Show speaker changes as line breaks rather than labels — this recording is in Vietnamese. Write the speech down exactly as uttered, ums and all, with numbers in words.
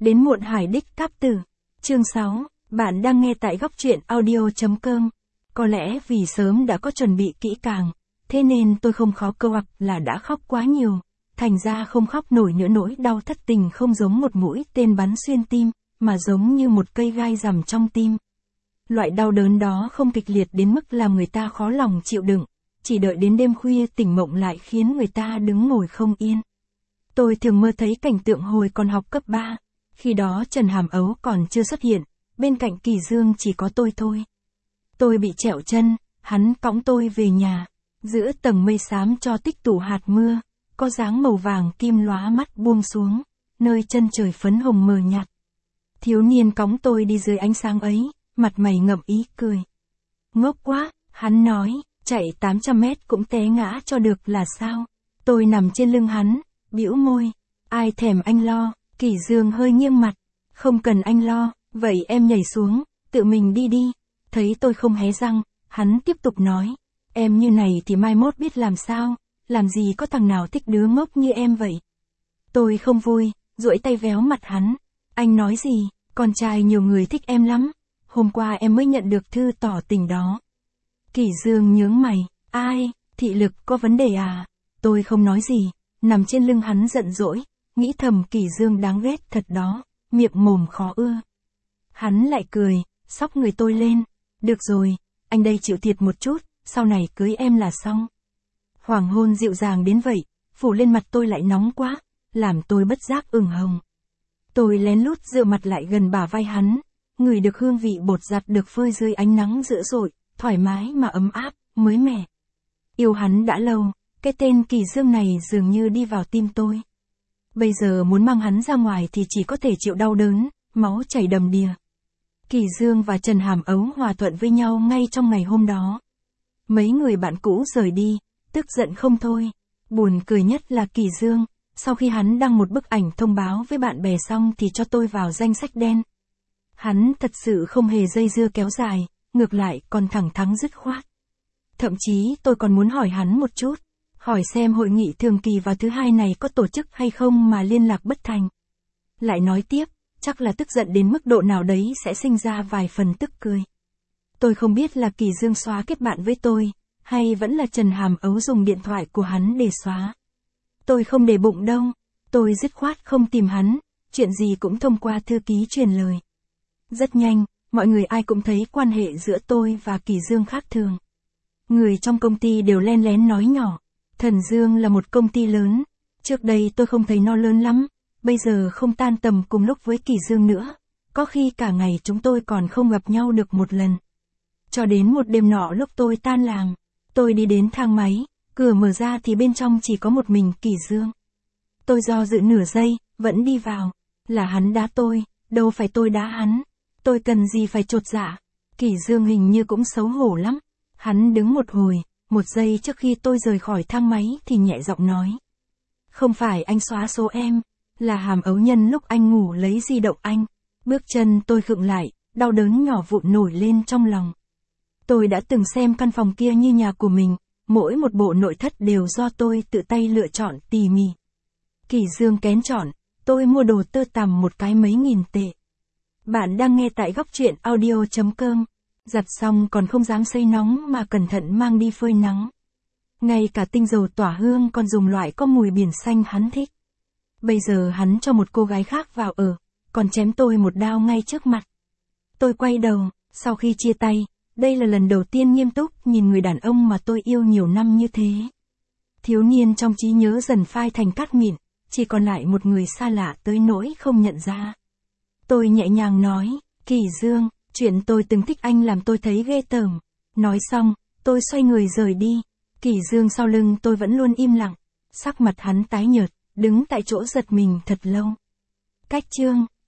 Đến muộn hải đích cáp tử. Chương sáu, bạn đang nghe tại góc truyện audio.com. Có lẽ vì sớm đã có chuẩn bị kỹ càng, thế nên tôi không khó câu hoặc là đã khóc quá nhiều, thành ra không khóc nổi nữa. Nỗi đau thất tình không giống một mũi tên bắn xuyên tim, mà giống như một cây gai rằm trong tim. Loại đau đớn đó không kịch liệt đến mức làm người ta khó lòng chịu đựng, chỉ đợi đến đêm khuya tỉnh mộng lại khiến người ta đứng ngồi không yên. Tôi thường mơ thấy cảnh tượng hồi còn học cấp ba, khi đó Trần Hàm Ấu còn chưa xuất hiện, bên cạnh Kỳ Dương chỉ có tôi thôi. Tôi bị trẹo chân, hắn cõng tôi về nhà, giữa tầng mây xám cho tích tụ hạt mưa, có dáng màu vàng kim lóa mắt buông xuống, nơi chân trời phấn hồng mờ nhạt. Thiếu niên cõng tôi đi dưới ánh sáng ấy, mặt mày ngậm ý cười. Ngốc quá, hắn nói, chạy tám trăm mét cũng té ngã cho được là sao? Tôi nằm trên lưng hắn, bĩu môi, ai thèm anh lo. Kỳ Dương hơi nghiêng mặt, không cần anh lo, vậy em nhảy xuống, tự mình đi đi. Thấy tôi không hé răng, hắn tiếp tục nói, em như này thì mai mốt biết làm sao, làm gì có thằng nào thích đứa ngốc như em vậy. Tôi không vui, duỗi tay véo mặt hắn, anh nói gì, con trai nhiều người thích em lắm, hôm qua em mới nhận được thư tỏ tình đó. Kỳ Dương nhướng mày, ai, thị lực có vấn đề à? Tôi không nói gì, nằm trên lưng hắn giận dỗi, nghĩ thầm Kỳ Dương đáng ghét thật đó, miệng mồm khó ưa. Hắn lại cười, xóc người tôi lên, được rồi, anh đây chịu thiệt một chút, sau này cưới em là xong. Hoàng hôn dịu dàng đến vậy, phủ lên mặt tôi lại nóng quá, làm tôi bất giác ửng hồng. Tôi lén lút dựa mặt lại gần bả vai hắn, ngửi được hương vị bột giặt được phơi dưới ánh nắng dữ dội, thoải mái mà ấm áp, mới mẻ. Yêu hắn đã lâu, cái tên Kỳ Dương này dường như đi vào tim tôi. Bây giờ muốn mang hắn ra ngoài thì chỉ có thể chịu đau đớn, máu chảy đầm đìa. Kỳ Dương và Trần Hàm Ấu hòa thuận với nhau ngay trong ngày hôm đó. Mấy người bạn cũ rời đi, tức giận không thôi. Buồn cười nhất là Kỳ Dương, sau khi hắn đăng một bức ảnh thông báo với bạn bè xong thì cho tôi vào danh sách đen. Hắn thật sự không hề dây dưa kéo dài, ngược lại còn thẳng thắn dứt khoát. Thậm chí tôi còn muốn hỏi hắn một chút, hỏi xem hội nghị thường kỳ vào thứ hai này có tổ chức hay không mà liên lạc bất thành. Lại nói tiếp, chắc là tức giận đến mức độ nào đấy sẽ sinh ra vài phần tức cười. Tôi không biết là Kỳ Dương xóa kết bạn với tôi, hay vẫn là Trần Hàm Ấu dùng điện thoại của hắn để xóa. Tôi không để bụng đâu, tôi dứt khoát không tìm hắn, chuyện gì cũng thông qua thư ký truyền lời. Rất nhanh, mọi người ai cũng thấy quan hệ giữa tôi và Kỳ Dương khác thường. Người trong công ty đều len lén nói nhỏ, Thần Dương là một công ty lớn, trước đây tôi không thấy nó lớn lắm, bây giờ không tan tầm cùng lúc với Kỳ Dương nữa, có khi cả ngày chúng tôi còn không gặp nhau được một lần. Cho đến một đêm nọ lúc tôi tan làm, tôi đi đến thang máy, cửa mở ra thì bên trong chỉ có một mình Kỳ Dương. Tôi do dự nửa giây, vẫn đi vào, là hắn đá tôi, đâu phải tôi đá hắn, tôi cần gì phải chột dạ. Kỳ Dương hình như cũng xấu hổ lắm, hắn đứng một hồi, một giây trước khi tôi rời khỏi thang máy thì nhẹ giọng nói. Không phải anh xóa số em, là Hàm Ấu nhân lúc anh ngủ lấy di động anh. Bước chân tôi khựng lại, đau đớn nhỏ vụn nổi lên trong lòng. Tôi đã từng xem căn phòng kia như nhà của mình, mỗi một bộ nội thất đều do tôi tự tay lựa chọn tỉ mỉ. Kỳ Dương kén chọn, tôi mua đồ tơ tằm một cái mấy nghìn tệ. Bạn đang nghe tại góc truyện audio.com. Giặt xong còn không dám sấy nóng mà cẩn thận mang đi phơi nắng. Ngay cả tinh dầu tỏa hương còn dùng loại có mùi biển xanh hắn thích. Bây giờ hắn cho một cô gái khác vào ở, còn chém tôi một đao ngay trước mặt. Tôi quay đầu, sau khi chia tay, đây là lần đầu tiên nghiêm túc nhìn người đàn ông mà tôi yêu nhiều năm như thế. Thiếu niên trong trí nhớ dần phai thành cát mịn, chỉ còn lại một người xa lạ tới nỗi không nhận ra. Tôi nhẹ nhàng nói, Kỳ Dương, chuyện tôi từng thích anh làm tôi thấy ghê tởm. Nói xong, tôi xoay người rời đi. Kỳ Dương sau lưng tôi vẫn luôn im lặng, sắc mặt hắn tái nhợt, đứng tại chỗ giật mình thật lâu. Cách chương